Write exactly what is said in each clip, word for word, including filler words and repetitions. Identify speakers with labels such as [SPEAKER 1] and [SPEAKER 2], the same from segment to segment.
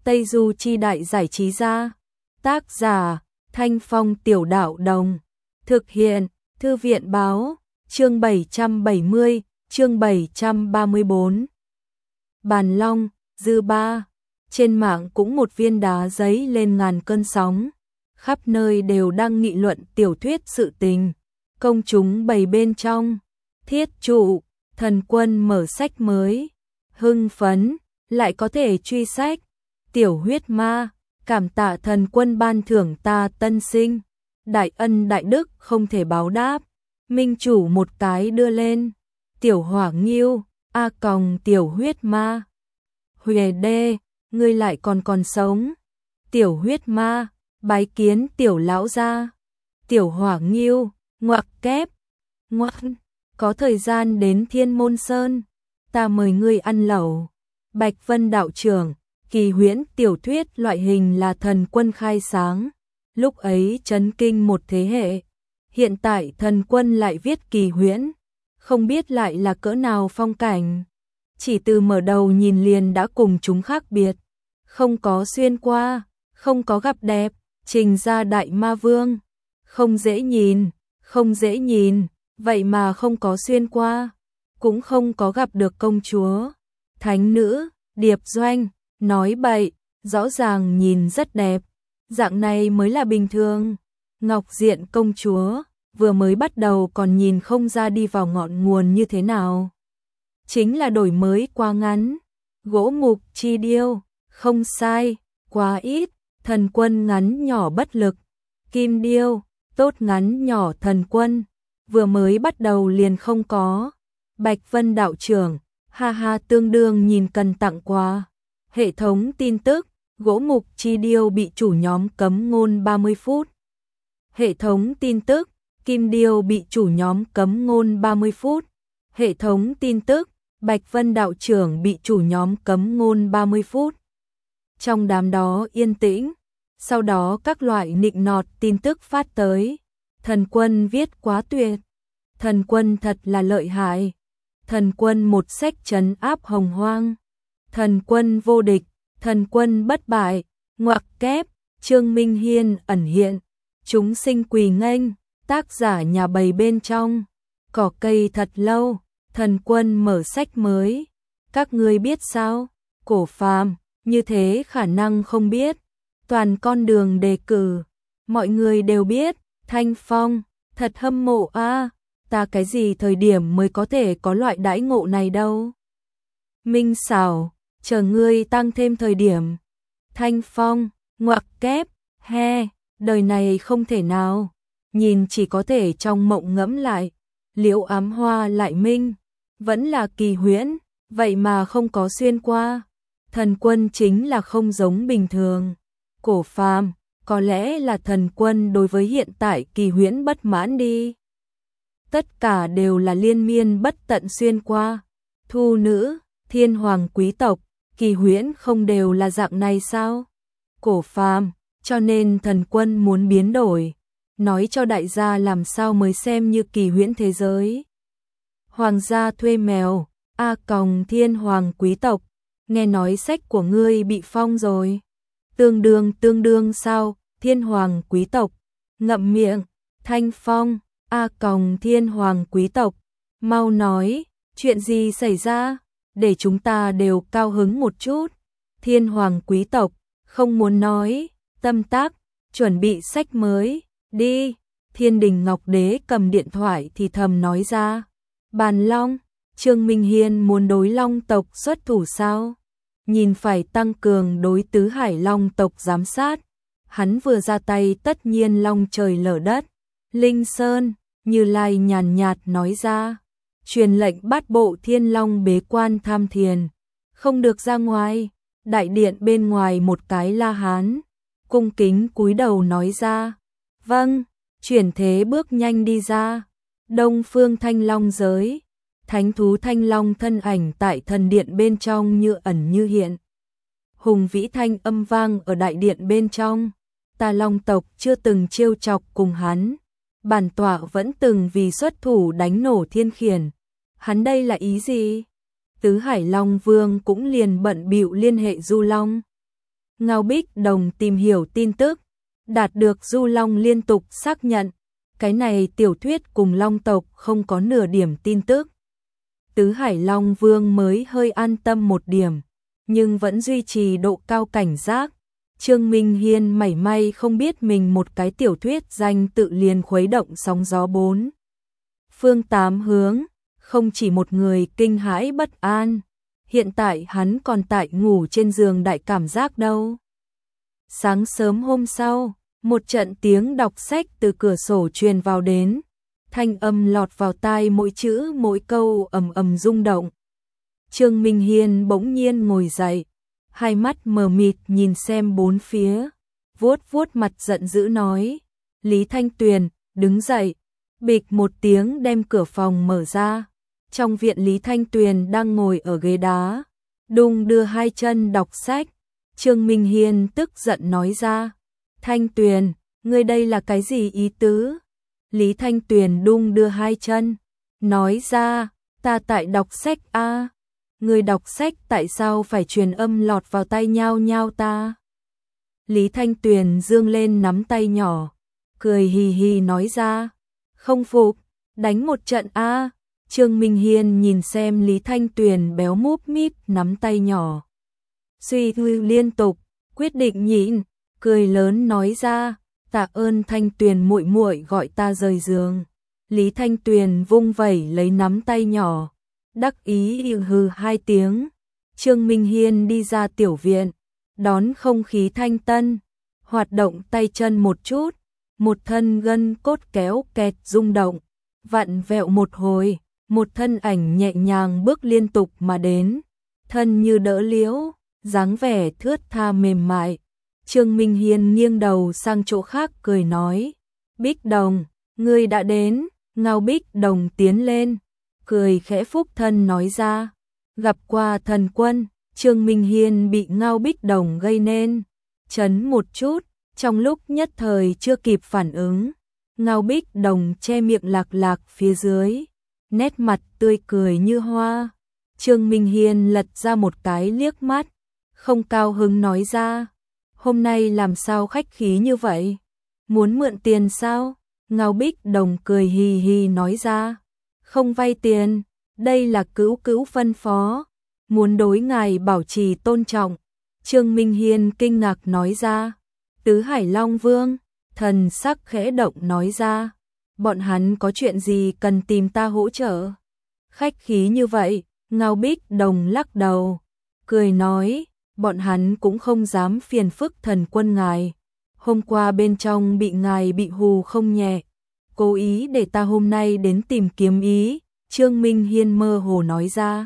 [SPEAKER 1] Tây Du Chi Đại Giải Trí Gia. Tác giả Thanh Phong Tiểu Đạo Đồng. Thực hiện Thư viện Báo. Chương bảy trăm bảy mươi, chương bảy trăm ba mươi tư. Bàn Long, dư ba. Trên mạng cũng một viên đá giấy lên ngàn cơn sóng. Khắp nơi đều đang nghị luận tiểu thuyết sự tình. Công chúng bày bên trong. Thiết trụ, thần quân mở sách mới. Hưng phấn, lại có thể truy sách. Tiểu huyết ma, cảm tạ thần quân ban thưởng ta tân sinh. Đại ân đại đức không thể báo đáp. Minh chủ một cái đưa lên. Tiểu hỏa nghiêu, a còng tiểu huyết ma. Huề đê, ngươi lại còn còn sống. Tiểu huyết ma, bái kiến tiểu lão gia. Tiểu hỏa nghiêu, ngoặc kép. Ngoặc, có thời gian đến Thiên Môn Sơn. Ta mời ngươi ăn lẩu. Bạch Vân đạo trưởng, kỳ huyễn tiểu thuyết loại hình là thần quân khai sáng. Lúc ấy chấn kinh một thế hệ. Hiện tại thần quân lại viết kỳ huyễn. Không biết lại là cỡ nào phong cảnh. Chỉ từ mở đầu nhìn liền đã cùng chúng khác biệt. Không có xuyên qua, không có gặp đẹp, trình ra đại ma vương. Không dễ nhìn, không dễ nhìn, vậy mà không có xuyên qua. Cũng không có gặp được công chúa. Thánh nữ, điệp doanh, nói bậy, rõ ràng nhìn rất đẹp. Dạng này mới là bình thường. Ngọc Diện công chúa, vừa mới bắt đầu còn nhìn không ra đi vào ngọn nguồn như thế nào. Chính là đổi mới quá ngắn. Gỗ mục chi điêu, không sai, quá ít. Thần quân ngắn nhỏ bất lực. Kim điêu, tốt ngắn nhỏ thần quân. Vừa mới bắt đầu liền không có. Bạch Vân đạo trưởng, ha ha tương đương nhìn cần tặng quà. Hệ thống tin tức, gỗ mục chi điêu bị chủ nhóm cấm ngôn ba mươi phút. Hệ thống tin tức, kim điêu bị chủ nhóm cấm ngôn ba mươi phút. Hệ thống tin tức, Bạch Vân đạo trưởng bị chủ nhóm cấm ngôn ba mươi phút. Trong đám đó yên tĩnh, sau đó các loại nịnh nọt tin tức phát tới. Thần quân viết quá tuyệt. Thần quân thật là lợi hại. Thần quân một sách trấn áp hồng hoang. Thần quân vô địch, thần quân bất bại. Ngoặc kép, Trương Minh Hiên ẩn hiện. Chúng sinh quỳ nghênh, tác giả nhà bầy bên trong. Cỏ cây thật lâu, thần quân mở sách mới. Các ngươi biết sao? Cổ phàm, như thế khả năng không biết. Toàn con đường đề cử, mọi người đều biết. Thanh Phong, thật hâm mộ a. À, ta cái gì thời điểm mới có thể có loại đãi ngộ này đâu. Minh xảo, chờ ngươi tăng thêm thời điểm. Thanh Phong, ngoặc kép, he, đời này không thể nào. Nhìn chỉ có thể trong mộng ngẫm lại. Liễu ám hoa lại minh, vẫn là kỳ huyễn, vậy mà không có xuyên qua. Thần quân chính là không giống bình thường. Cổ phàm, có lẽ là thần quân đối với hiện tại kỳ huyễn bất mãn đi. Tất cả đều là liên miên bất tận xuyên qua. Thu nữ, thiên hoàng quý tộc, kỳ huyễn không đều là dạng này sao? Cổ phàm, cho nên thần quân muốn biến đổi. Nói cho đại gia làm sao mới xem như kỳ huyễn thế giới. Hoàng gia thuê mèo, a còng thiên hoàng quý tộc, nghe nói sách của ngươi bị phong rồi. Tương đương tương đương sao, thiên hoàng quý tộc, ngậm miệng. Thanh Phong, a còng thiên hoàng quý tộc, mau nói, chuyện gì xảy ra, để chúng ta đều cao hứng một chút. Thiên hoàng quý tộc, không muốn nói, tâm tác, chuẩn bị sách mới, đi. Thiên đình Ngọc Đế cầm điện thoại thì thầm nói ra. Bàn Long, Trương Minh Hiên muốn đối Long tộc xuất thủ sao? Nhìn phải tăng cường đối tứ hải Long tộc giám sát. Hắn vừa ra tay tất nhiên long trời lở đất. Linh Sơn, Như Lai nhàn nhạt nói ra. Truyền lệnh bắt bộ Thiên Long bế quan tham thiền. Không được ra ngoài. Đại điện bên ngoài một cái La Hán. Cung kính cúi đầu nói ra. Vâng, chuyển thế bước nhanh đi ra. Đông phương Thanh Long giới. Thánh thú Thanh Long thân ảnh tại thần điện bên trong như ẩn như hiện. Hùng vĩ thanh âm vang ở đại điện bên trong. Ta Long tộc chưa từng trêu chọc cùng hắn. Bản tọa vẫn từng vì xuất thủ đánh nổ thiên khiển. Hắn đây là ý gì? Tứ Hải Long Vương cũng liền bận bịu liên hệ Du Long. Ngao Bích Đồng tìm hiểu tin tức, đạt được Du Long liên tục xác nhận, cái này tiểu thuyết cùng Long tộc không có nửa điểm tin tức. Tứ Hải Long Vương mới hơi an tâm một điểm, nhưng vẫn duy trì độ cao cảnh giác. Trương Minh Hiên mảy may không biết mình một cái tiểu thuyết danh tự liền khuấy động sóng gió bốn phương tám hướng, không chỉ một người kinh hãi bất an. Hiện tại hắn còn tại ngủ trên giường đại cảm giác đâu. Sáng sớm hôm sau, một trận tiếng đọc sách từ cửa sổ truyền vào đến, thanh âm lọt vào tai mỗi chữ mỗi câu ầm ầm rung động. Trương Minh Hiên bỗng nhiên ngồi dậy, hai mắt mờ mịt nhìn xem bốn phía, vuốt vuốt mặt giận dữ nói: Lý Thanh Tuyền, đứng dậy. Bịch một tiếng đem cửa phòng mở ra. Trong viện Lý Thanh Tuyền đang ngồi ở ghế đá, đung đưa hai chân đọc sách. Trương Minh Hiên tức giận nói ra: Thanh Tuyền, ngươi đây là cái gì ý tứ? Lý Thanh Tuyền đung đưa hai chân, nói ra: ta tại đọc sách a. À. Ngươi đọc sách tại sao phải truyền âm lọt vào tai nhao nhao ta? Lý Thanh Tuyền dương lên nắm tay nhỏ, cười hì hì nói ra: không phục, đánh một trận a. À. Trương Minh Hiên nhìn xem Lý Thanh Tuyền béo múp míp nắm tay nhỏ, suy tư liên tục, quyết định nhịn, cười lớn nói ra: tạ ơn Thanh Tuyền muội muội gọi ta rời giường. Lý Thanh Tuyền vung vẩy lấy nắm tay nhỏ, đắc ý hừ hai tiếng. Trương Minh Hiên đi ra tiểu viện, đón không khí thanh tân, hoạt động tay chân một chút, một thân gân cốt kéo kẹt rung động, vặn vẹo một hồi, một thân ảnh nhẹ nhàng bước liên tục mà đến, thân như đỡ liễu, dáng vẻ thướt tha mềm mại. Trương Minh Hiên nghiêng đầu sang chỗ khác cười nói: Bích Đồng, ngươi đã đến. Ngao Bích Đồng tiến lên, cười khẽ phúc thân nói ra: gặp qua thần quân. Trương Minh Hiên bị Ngao Bích Đồng gây nên chấn một chút, trong lúc nhất thời chưa kịp phản ứng. Ngao Bích Đồng che miệng lạc lạc phía dưới, nét mặt tươi cười như hoa. Trương Minh Hiên lật ra một cái liếc mắt, không cao hứng nói ra: hôm nay làm sao khách khí như vậy? Muốn mượn tiền sao? Ngao Bích Đồng cười hì hì nói ra: không vay tiền, đây là cữu cữu phân phó, muốn đối ngài bảo trì tôn trọng. Trương Minh Hiên kinh ngạc nói ra: Tứ Hải Long Vương. Thần sắc khẽ động nói ra: bọn hắn có chuyện gì cần tìm ta hỗ trợ? Khách khí như vậy. Ngao Bích Đồng lắc đầu, cười nói: bọn hắn cũng không dám phiền phức thần quân ngài. Hôm qua bên trong bị ngài bị hù không nhẹ, cố ý để ta hôm nay đến tìm kiếm ý. Trương Minh Hiên mơ hồ nói ra: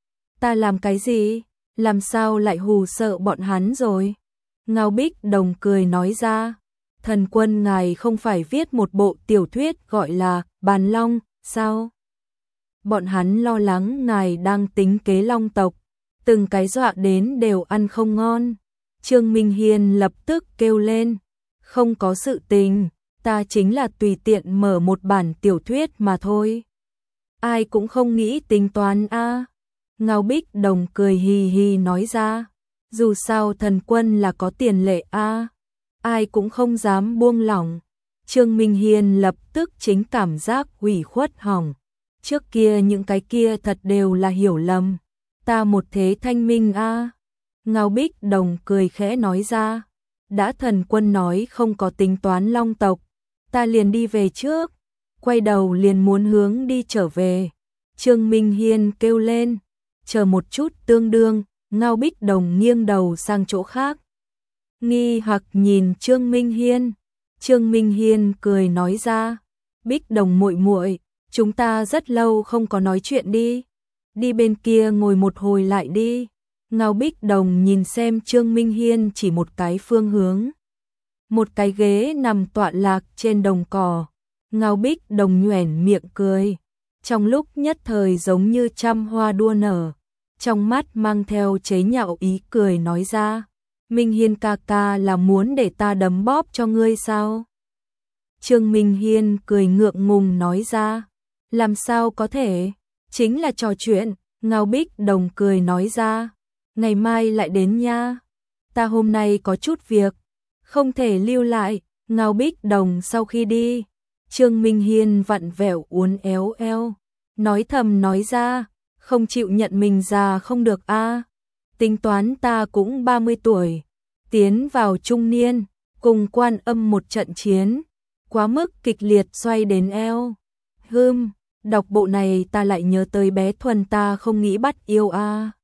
[SPEAKER 1] ta làm cái gì? Làm sao lại hù sợ bọn hắn rồi? Ngao Bích Đồng cười nói ra: thần quân ngài không phải viết một bộ tiểu thuyết gọi là Bàn Long sao? Bọn hắn lo lắng ngài đang tính kế Long tộc, từng cái dọa đến đều ăn không ngon. Trương Minh Hiên lập tức kêu lên: không có sự tình, ta chính là tùy tiện mở một bản tiểu thuyết mà thôi. Ai cũng không nghĩ tính toán a. À. Ngao Bích Đồng cười hì hì nói ra: dù sao thần quân là có tiền lệ a, à. Ai cũng không dám buông lỏng. Trương Minh Hiên lập tức chính cảm giác ủy khuất hỏng. Trước kia những cái kia thật đều là hiểu lầm. Ta một thế thanh minh a. À. Ngao Bích Đồng cười khẽ nói ra: đã thần quân nói không có tính toán Long tộc, ta liền đi về trước. Quay đầu liền muốn hướng đi trở về. Trương Minh Hiên kêu lên: chờ một chút. Tương đương, Ngao Bích Đồng nghiêng đầu sang chỗ khác, nghi hoặc nhìn Trương Minh Hiên. Trương Minh Hiên cười nói ra: Bích Đồng muội muội, chúng ta rất lâu không có nói chuyện đi. Đi bên kia ngồi một hồi lại đi. Ngao Bích Đồng nhìn xem Trương Minh Hiên chỉ một cái phương hướng. Một cái ghế nằm tọa lạc trên đồng cỏ. Ngao Bích Đồng nhoẻn miệng cười, trong lúc nhất thời giống như trăm hoa đua nở, trong mắt mang theo chế nhạo ý cười nói ra: Minh Hiên ca ca là muốn để ta đấm bóp cho ngươi sao? Trương Minh Hiên cười ngượng ngùng nói ra: làm sao có thể, chính là trò chuyện. Ngao Bích Đồng cười nói ra: ngày mai lại đến nha. ta hôm nay có chút việc, không thể lưu lại. Ngao Bích Đồng sau khi đi, Trương Minh Hiên vặn vẹo uốn éo eo, nói thầm nói ra, không chịu nhận mình già không được a. Tính toán ta cũng ba mươi tuổi, tiến vào trung niên, cùng Quan Âm một trận chiến, quá mức kịch liệt xoay đến eo. Hừm, đọc bộ này ta lại nhớ tới bé Thuần ta không nghĩ bắt yêu a.